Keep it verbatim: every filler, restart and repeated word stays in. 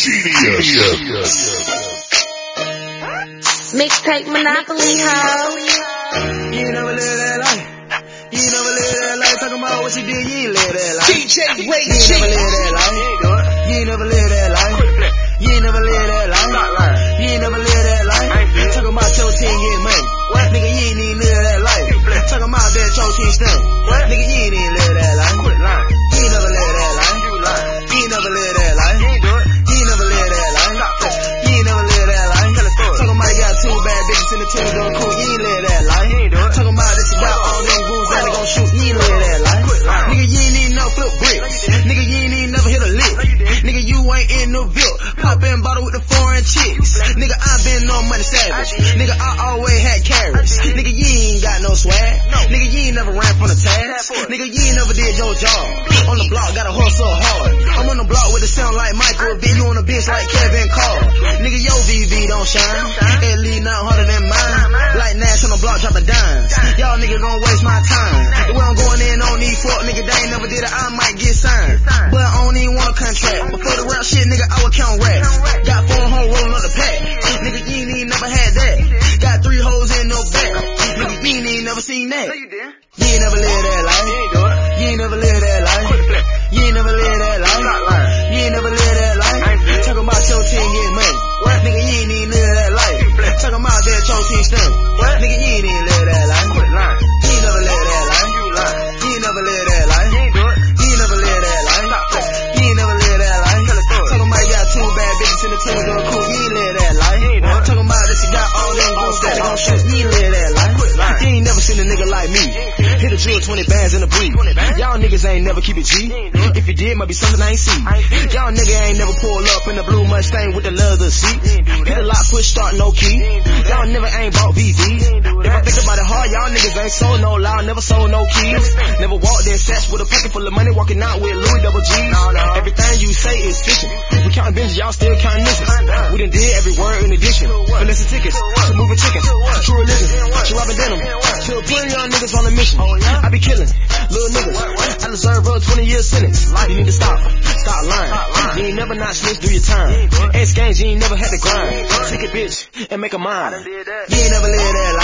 Mixtape Monopoly, ho. You ain't never live that life. You ain't never live that life. Talking about what you did, you ain't live that life. D J Ray You ain't never live that life. You ain't never live that life. You ain't never live that life. You ain't never live that life. Talking about your team getting money. Nigga, you ain't even live that life. Talking about that your team stuff. Nigga, you ain't even live that life. You ain't never live that life. You ain't never live that life. You ain't never live that life. You ain't never live that life. Talking about you got two bad bitches in the team doing cool. You ain't live that life. Talking about this you got all them goons that they gon' shoot. You ain't live that life. Nigga, you ain't even never flip bricks. Nigga, you ain't even never hit a lick. Nigga, you ain't in no Ville. Poppin' bottle with the foreign chicks. Nigga, I been no money savage. Nigga, I always had carrots. Nigga, you ain't got no swag. Nigga, you ain't never ran from the tags. Nigga, you ain't never did your job. On the block, gotta hustle hard. I'm on the block with a sound like Michael. Been on the bitch like Kevin Carr. Nigga, your V V don't shine. It lead not harder than mine. Like Nash on the block, dropping dimes. Y'all niggas gon' waste my time. The way I'm going in on these fuck nigga, they ain't never did it. I might get signed. But I don't even want a contract. Before the rap shit, nigga, I would count racks. Got four home rolling up the pack. Nigga, you ain't even never had that. Got three hoes in no back. Nigga, you ain't even never seen that. You ain't never lived that life. You ain't never lived that life. You ain't never lived that life. You ain't never lived that life. Talking about your team getting money. Nigga, you ain't even live that life. Talking about that your team stuff. Nigga, you ain't even live that life. You ain't never lived that life. You ain't never lived that life. You ain't never lived that life. You ain't never lived that life. Talking about you got two bad bitches in the team doing cool. You ain't live that life. Talking about this you got all them goons that they gon' shoot. You ain't live that life. You ain't never seen a nigga like me. Hit a drill, twenty bands in a brief. Y'all niggas ain't never keep it G. If you did, might be something I ain't see. Y'all nigga ain't never pull up in the blue Mustang with the leather seat. Hit a lot, push, start, no key. Y'all never ain't bought V V. If I think about it hard, y'all niggas ain't sold no loud, never sold no keys. Never walked in sets with a pocket full of money, walking out with Louis double G's. Everything you say is fiction. We counting binges, y'all still counting misses. We done did every word in addition. Finessing tickets, to moving chickens, to true religion, to robbing denim. To a billion young niggas on a mission. I be killing little niggas. I deserve a twenty year sentence. You need to stop, stop lying. You ain't never not snitch, do your time. Ain't games, you ain't never had to grind. Take a bitch and make a mind. You ain't never lived that